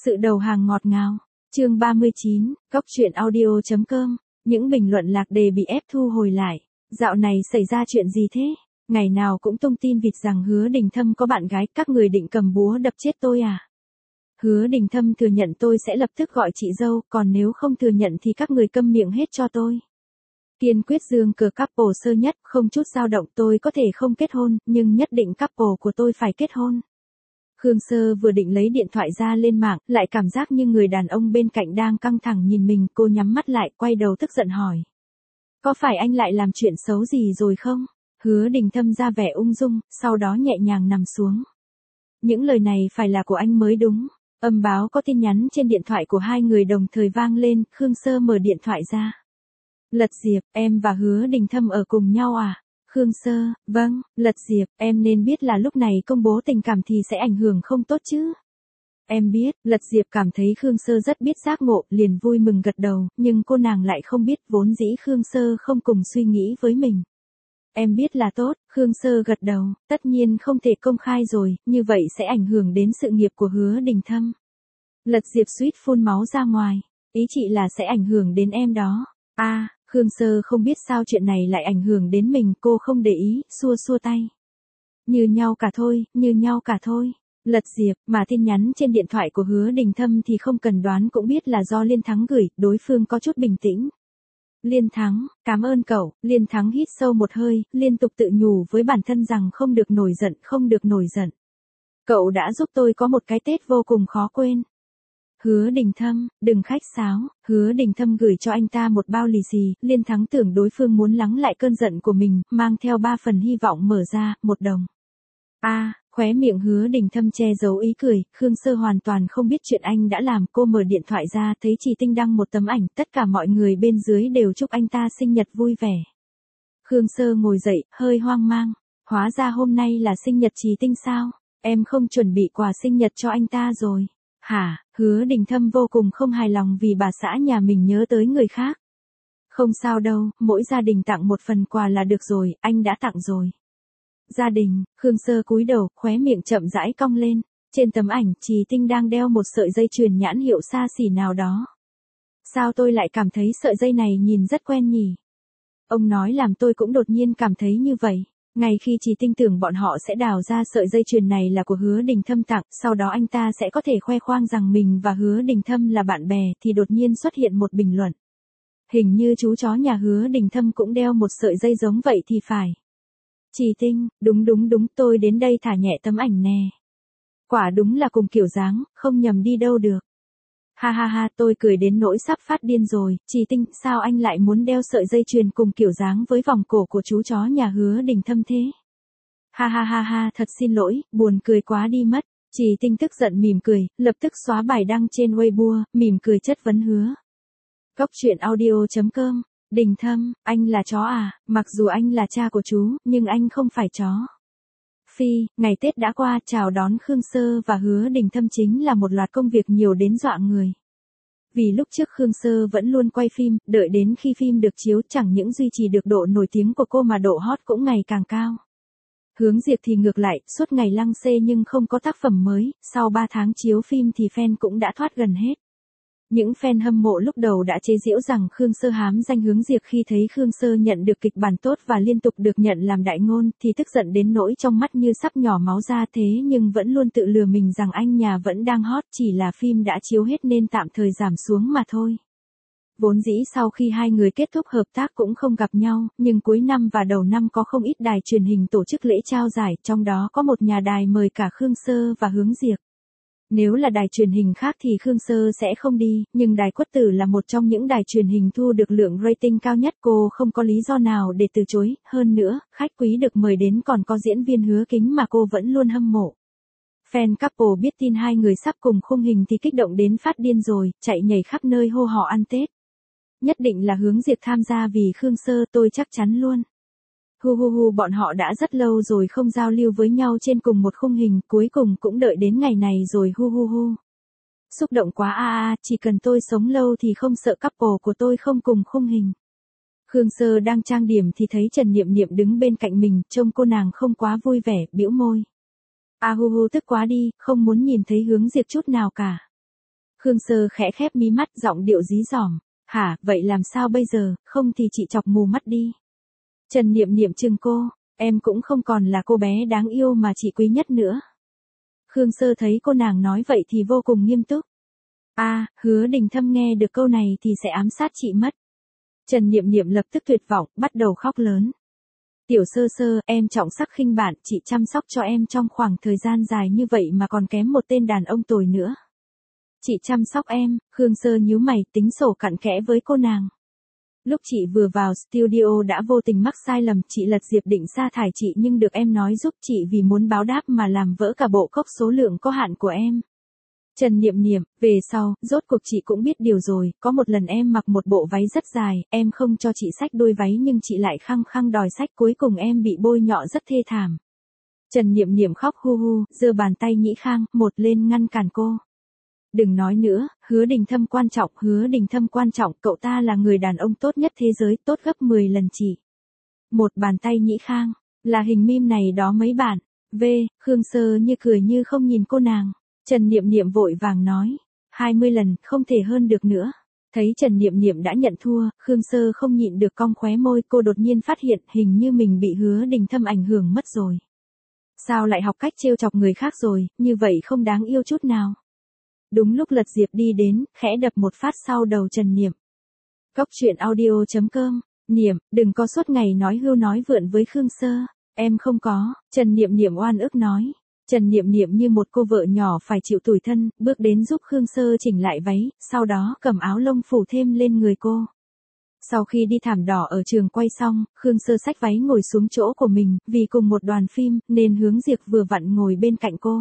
Sự đầu hàng ngọt ngào. Chương 39, Góc truyện audio.com. Những bình luận lạc đề bị ép thu hồi lại. Dạo này xảy ra chuyện gì thế? Ngày nào cũng tung tin vịt rằng Hứa Đình Thâm có bạn gái, các người định cầm búa đập chết tôi à? Hứa Đình Thâm thừa nhận tôi sẽ lập tức gọi chị dâu, còn nếu không thừa nhận thì các người câm miệng hết cho tôi. Kiên quyết dương cờ couple sơ nhất, không chút dao động. Tôi có thể không kết hôn, nhưng nhất định couple của tôi phải kết hôn. Khương Sơ vừa định lấy điện thoại ra lên mạng, lại cảm giác như người đàn ông bên cạnh đang căng thẳng nhìn mình. Cô nhắm mắt lại, quay đầu tức giận hỏi. Có phải anh lại làm chuyện xấu gì rồi không? Hứa Đình Thâm ra vẻ ung dung, sau đó nhẹ nhàng nằm xuống. Những lời này phải là của anh mới đúng. Âm báo có tin nhắn trên điện thoại của hai người đồng thời vang lên. Khương Sơ mở điện thoại ra. Lật Diệp, em và Hứa Đình Thâm ở cùng nhau à? Khương Sơ, vâng. Lật Diệp, em nên biết là lúc này công bố tình cảm thì sẽ ảnh hưởng không tốt chứ. Em biết. Lật Diệp cảm thấy Khương Sơ rất biết giác ngộ, liền vui mừng gật đầu, nhưng cô nàng lại không biết vốn dĩ Khương Sơ không cùng suy nghĩ với mình. Em biết là tốt. Khương Sơ gật đầu, tất nhiên không thể công khai rồi, như vậy sẽ ảnh hưởng đến sự nghiệp của Hứa Đình Thâm. Lật Diệp suýt phun máu ra ngoài. Ý chị là sẽ ảnh hưởng đến em đó. Khương Sơ không biết sao chuyện này lại ảnh hưởng đến mình, cô không để ý, xua xua tay. Như nhau cả thôi, như nhau cả thôi. Lật Diệp, mà tin nhắn trên điện thoại của Hứa Đình Thâm thì không cần đoán cũng biết là do Liên Thắng gửi, đối phương có chút bình tĩnh. Liên Thắng, cảm ơn cậu. Liên Thắng hít sâu một hơi, liên tục tự nhủ với bản thân rằng không được nổi giận, không được nổi giận. Cậu đã giúp tôi có một cái Tết vô cùng khó quên. Hứa Đình Thâm, đừng khách sáo. Hứa Đình Thâm gửi cho anh ta một bao lì xì. Liên Thắng tưởng đối phương muốn lắng lại cơn giận của mình, mang theo 3 phần hy vọng mở ra, 1 đồng. Khóe miệng Hứa Đình Thâm che giấu ý cười. Khương Sơ hoàn toàn không biết chuyện anh đã làm. Cô mở điện thoại ra thấy Trì Tinh đăng một tấm ảnh, tất cả mọi người bên dưới đều chúc anh ta sinh nhật vui vẻ. Khương Sơ ngồi dậy, hơi hoang mang. Hóa ra hôm nay là sinh nhật Trì Tinh sao? Em không chuẩn bị quà sinh nhật cho anh ta rồi. Hả? Hứa Đình Thâm vô cùng không hài lòng vì bà xã nhà mình nhớ tới người khác. Không sao đâu, mỗi gia đình tặng một phần quà là được rồi, anh đã tặng rồi. Gia đình. Khương Sơ cúi đầu, khóe miệng chậm rãi cong lên. Trên tấm ảnh, Trì Tinh đang đeo một sợi dây chuyền nhãn hiệu xa xỉ nào đó. Sao tôi lại cảm thấy sợi dây này nhìn rất quen nhỉ? Ông nói làm tôi cũng đột nhiên cảm thấy như vậy. Ngay khi Trì Tinh tưởng bọn họ sẽ đào ra sợi dây chuyền này là của Hứa Đình Thâm tặng, sau đó anh ta sẽ có thể khoe khoang rằng mình và Hứa Đình Thâm là bạn bè, thì đột nhiên xuất hiện một bình luận. Hình như chú chó nhà Hứa Đình Thâm cũng đeo một sợi dây giống vậy thì phải. Trì Tinh, đúng, tôi đến đây thả nhẹ tấm ảnh nè. Quả đúng là cùng kiểu dáng, không nhầm đi đâu được. Ha, tôi cười đến nỗi sắp phát điên rồi. Trì Tinh, sao anh lại muốn đeo sợi dây chuyền cùng kiểu dáng với vòng cổ của chú chó nhà Hứa Đình Thâm thế? Ha, thật xin lỗi, buồn cười quá đi mất. Trì Tinh tức giận mỉm cười, lập tức xóa bài đăng trên Weibo, mỉm cười chất vấn Hứa. Góc truyện audio.com. Đình Thâm, anh là chó à? Mặc dù anh là cha của chú, nhưng anh không phải chó. Phi, ngày Tết đã qua, chào đón Khương Sơ và Hứa Đình Thâm chính là một loạt công việc nhiều đến dọa người. Vì lúc trước Khương Sơ vẫn luôn quay phim, đợi đến khi phim được chiếu chẳng những duy trì được độ nổi tiếng của cô mà độ hot cũng ngày càng cao. Hướng Diệp thì ngược lại, suốt ngày lăng xê nhưng không có tác phẩm mới, sau 3 tháng chiếu phim thì fan cũng đã thoát gần hết. Những fan hâm mộ lúc đầu đã chế giễu rằng Khương Sơ hám danh Hướng Diệp, khi thấy Khương Sơ nhận được kịch bản tốt và liên tục được nhận làm đại ngôn thì tức giận đến nỗi trong mắt như sắp nhỏ máu ra, thế nhưng vẫn luôn tự lừa mình rằng anh nhà vẫn đang hot, chỉ là phim đã chiếu hết nên tạm thời giảm xuống mà thôi. Vốn dĩ sau khi hai người kết thúc hợp tác cũng không gặp nhau, nhưng cuối năm và đầu năm có không ít đài truyền hình tổ chức lễ trao giải, trong đó có một nhà đài mời cả Khương Sơ và Hướng Diệp. Nếu là đài truyền hình khác thì Khương Sơ sẽ không đi, nhưng đài Quất Tử là một trong những đài truyền hình thu được lượng rating cao nhất, cô không có lý do nào để từ chối, hơn nữa, khách quý được mời đến còn có diễn viên Hứa Kính mà cô vẫn luôn hâm mộ. Fan couple biết tin hai người sắp cùng khung hình thì kích động đến phát điên rồi, chạy nhảy khắp nơi hô hò ăn Tết. Nhất định là Hướng Diệp tham gia vì Khương Sơ, tôi chắc chắn luôn. Bọn họ đã rất lâu rồi không giao lưu với nhau trên cùng một khung hình, cuối cùng cũng đợi đến ngày này rồi. Xúc động quá chỉ cần tôi sống lâu thì không sợ couple của tôi không cùng khung hình. Khương Sơ đang trang điểm thì thấy Trần Niệm Niệm đứng bên cạnh mình, trông cô nàng không quá vui vẻ, bĩu môi. Tức quá đi, không muốn nhìn thấy Hướng Diệp chút nào cả. Khương Sơ khẽ khép mí mắt, giọng điệu dí dỏm. Hả, vậy làm sao bây giờ, không thì chị chọc mù mắt đi. Trần Niệm Niệm chừng cô, em cũng không còn là cô bé đáng yêu mà chị quý nhất nữa. Khương Sơ thấy cô nàng nói vậy thì vô cùng nghiêm túc. Hứa Đình Thâm nghe được câu này thì sẽ ám sát chị mất. Trần Niệm Niệm lập tức tuyệt vọng, bắt đầu khóc lớn. Tiểu Sơ Sơ, em trọng sắc khinh bạn, chị chăm sóc cho em trong khoảng thời gian dài như vậy mà còn kém một tên đàn ông tồi nữa. Chị chăm sóc em, Khương Sơ nhíu mày, tính sổ cặn kẽ với cô nàng. Lúc chị vừa vào studio đã vô tình mắc sai lầm, chị Lật Diệp định sa thải chị nhưng được em nói giúp chị vì muốn báo đáp mà làm vỡ cả bộ cốc số lượng có hạn của em. Trần Niệm Niệm, về sau, rốt cuộc chị cũng biết điều rồi, có một lần em mặc một bộ váy rất dài, em không cho chị xách đôi váy nhưng chị lại khăng khăng đòi xách, cuối cùng em bị bôi nhọ rất thê thảm. Trần Niệm Niệm khóc hu hu, giơ bàn tay Nhĩ Khang, một lên ngăn cản cô. Đừng nói nữa, Hứa Đình Thâm quan trọng, Hứa Đình Thâm quan trọng, cậu ta là người đàn ông tốt nhất thế giới, tốt gấp 10 lần chị. Một bàn tay Nhĩ Khang, là hình meme này đó mấy bạn. Khương Sơ như cười như không nhìn cô nàng. Trần Niệm Niệm vội vàng nói, 20 lần, không thể hơn được nữa. Thấy Trần Niệm Niệm đã nhận thua, Khương Sơ không nhịn được cong khóe môi, cô đột nhiên phát hiện hình như mình bị Hứa Đình Thâm ảnh hưởng mất rồi. Sao lại học cách trêu chọc người khác rồi, như vậy không đáng yêu chút nào. Đúng lúc Lật Diệp đi đến, khẽ đập một phát sau đầu Trần Niệm. Cóc truyện audio.com, Niệm, đừng có suốt ngày nói hưu nói vượn với Khương Sơ. Em không có, Trần Niệm Niệm oan ức nói. Trần Niệm Niệm như một cô vợ nhỏ phải chịu tủi thân, bước đến giúp Khương Sơ chỉnh lại váy, sau đó cầm áo lông phủ thêm lên người cô. Sau khi đi thảm đỏ ở trường quay xong, Khương Sơ xách váy ngồi xuống chỗ của mình, vì cùng một đoàn phim, nên Hướng Diệp vừa vặn ngồi bên cạnh cô.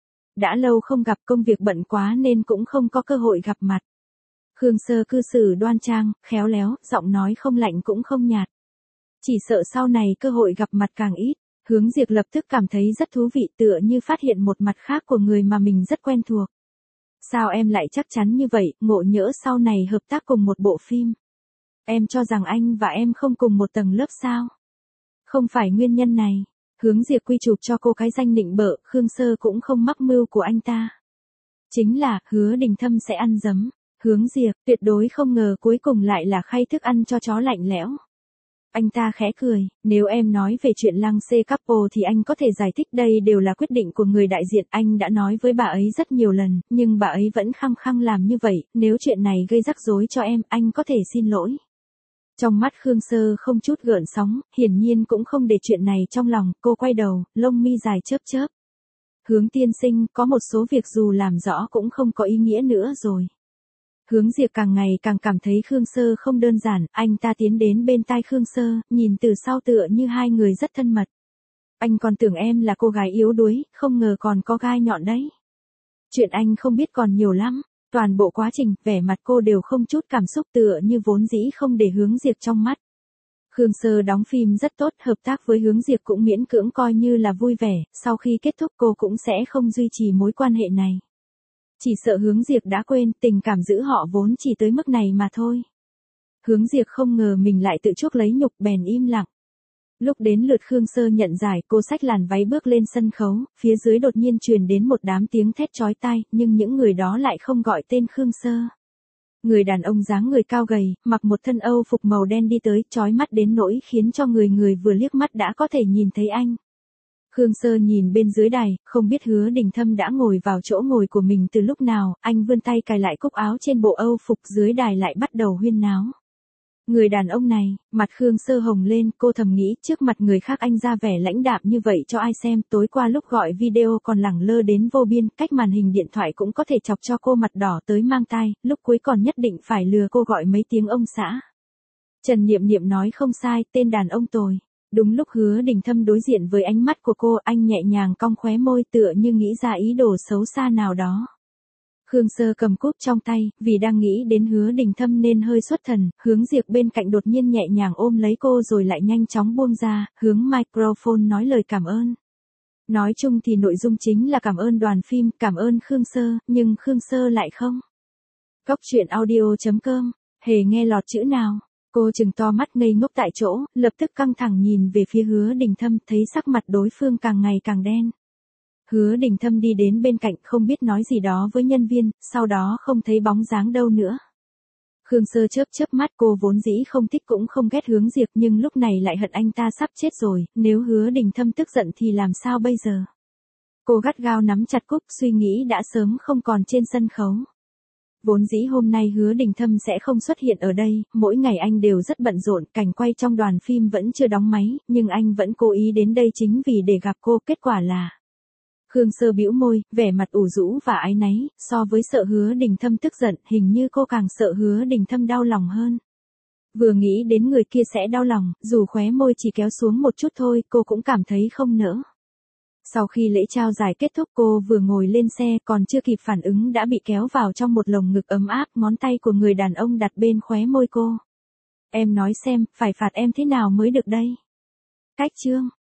Đã lâu không gặp, công việc bận quá nên cũng không có cơ hội gặp mặt. Khương Sơ cư xử đoan trang, khéo léo, giọng nói không lạnh cũng không nhạt. Chỉ sợ sau này cơ hội gặp mặt càng ít. Hướng Diệp lập tức cảm thấy rất thú vị, tựa như phát hiện một mặt khác của người mà mình rất quen thuộc. Sao em lại chắc chắn như vậy, ngộ nhỡ sau này hợp tác cùng một bộ phim? Em cho rằng anh và em không cùng một tầng lớp sao? Không phải nguyên nhân này. Hướng Diệp quy chụp cho cô cái danh nịnh bợ, Khương Sơ cũng không mắc mưu của anh ta. Chính là, Hứa Đình Thâm sẽ ăn dấm. Hướng Diệp, tuyệt đối không ngờ cuối cùng lại là khay thức ăn cho chó lạnh lẽo. Anh ta khẽ cười, nếu em nói về chuyện Lăng Xê Couple thì anh có thể giải thích đây đều là quyết định của người đại diện, anh đã nói với bà ấy rất nhiều lần, nhưng bà ấy vẫn khăng khăng làm như vậy, nếu chuyện này gây rắc rối cho em, anh có thể xin lỗi. Trong mắt Khương Sơ không chút gợn sóng, hiển nhiên cũng không để chuyện này trong lòng, cô quay đầu, lông mi dài chớp chớp. Hướng tiên sinh, có một số việc dù làm rõ cũng không có ý nghĩa nữa rồi. Hướng Diệp càng ngày càng cảm thấy Khương Sơ không đơn giản, anh ta tiến đến bên tai Khương Sơ, nhìn từ sau tựa như hai người rất thân mật. Anh còn tưởng em là cô gái yếu đuối, không ngờ còn có gai nhọn đấy. Chuyện anh không biết còn nhiều lắm. Toàn bộ quá trình, vẻ mặt cô đều không chút cảm xúc, tựa như vốn dĩ không để Hướng Diệp trong mắt. Khương Sơ đóng phim rất tốt, hợp tác với Hướng Diệp cũng miễn cưỡng coi như là vui vẻ, sau khi kết thúc cô cũng sẽ không duy trì mối quan hệ này. Chỉ sợ Hướng Diệp đã quên, tình cảm giữ họ vốn chỉ tới mức này mà thôi. Hướng Diệp không ngờ mình lại tự chuốc lấy nhục, bèn im lặng. Lúc đến lượt Khương Sơ nhận giải, cô xách làn váy bước lên sân khấu, phía dưới đột nhiên truyền đến một đám tiếng thét chói tai, nhưng những người đó lại không gọi tên Khương Sơ. Người đàn ông dáng người cao gầy, mặc một thân Âu phục màu đen đi tới, chói mắt đến nỗi khiến cho người người vừa liếc mắt đã có thể nhìn thấy anh. Khương Sơ nhìn bên dưới đài, không biết Hứa Đình Thâm đã ngồi vào chỗ ngồi của mình từ lúc nào, anh vươn tay cài lại cúc áo trên bộ Âu phục, dưới đài lại bắt đầu huyên náo. Người đàn ông này, mặt Khương Sơ hồng lên, cô thầm nghĩ, trước mặt người khác anh ra vẻ lãnh đạm như vậy cho ai xem, tối qua lúc gọi video còn lẳng lơ đến vô biên, cách màn hình điện thoại cũng có thể chọc cho cô mặt đỏ tới mang tai, lúc cuối còn nhất định phải lừa cô gọi mấy tiếng ông xã. Trần Niệm Niệm nói không sai, tên đàn ông tồi. Đúng lúc Hứa Đình Thâm đối diện với ánh mắt của cô, anh nhẹ nhàng cong khóe môi, tựa như nghĩ ra ý đồ xấu xa nào đó. Khương Sơ cầm cúp trong tay, vì đang nghĩ đến Hứa Đình Thâm nên hơi xuất thần, Hướng Diệp bên cạnh đột nhiên nhẹ nhàng ôm lấy cô rồi lại nhanh chóng buông ra, hướng microphone nói lời cảm ơn. Nói chung thì nội dung chính là cảm ơn đoàn phim, cảm ơn Khương Sơ, nhưng Khương Sơ lại không. Cóc truyện audio.com, hề nghe lọt chữ nào. Cô trừng to mắt ngây ngốc tại chỗ, lập tức căng thẳng nhìn về phía Hứa Đình Thâm, thấy sắc mặt đối phương càng ngày càng đen. Hứa Đình Thâm đi đến bên cạnh không biết nói gì đó với nhân viên, sau đó không thấy bóng dáng đâu nữa. Khương Sơ chớp chớp mắt, cô vốn dĩ không thích cũng không ghét Hướng Diệp nhưng lúc này lại hận anh ta sắp chết rồi, nếu Hứa Đình Thâm tức giận thì làm sao bây giờ? Cô gắt gao nắm chặt cúc, suy nghĩ đã sớm không còn trên sân khấu. Vốn dĩ hôm nay Hứa Đình Thâm sẽ không xuất hiện ở đây, mỗi ngày anh đều rất bận rộn, cảnh quay trong đoàn phim vẫn chưa đóng máy, nhưng anh vẫn cố ý đến đây chính vì để gặp cô, kết quả là... Khương Sơ bĩu môi, vẻ mặt ủ rũ và áy náy, so với sợ Hứa Đình Thâm tức giận, hình như cô càng sợ Hứa Đình Thâm đau lòng hơn. Vừa nghĩ đến người kia sẽ đau lòng, dù khóe môi chỉ kéo xuống một chút thôi, cô cũng cảm thấy không nỡ. Sau khi lễ trao giải kết thúc, cô vừa ngồi lên xe còn chưa kịp phản ứng đã bị kéo vào trong một lồng ngực ấm áp, ngón tay của người đàn ông đặt bên khóe môi cô. Em nói xem, phải phạt em thế nào mới được đây? Cách chương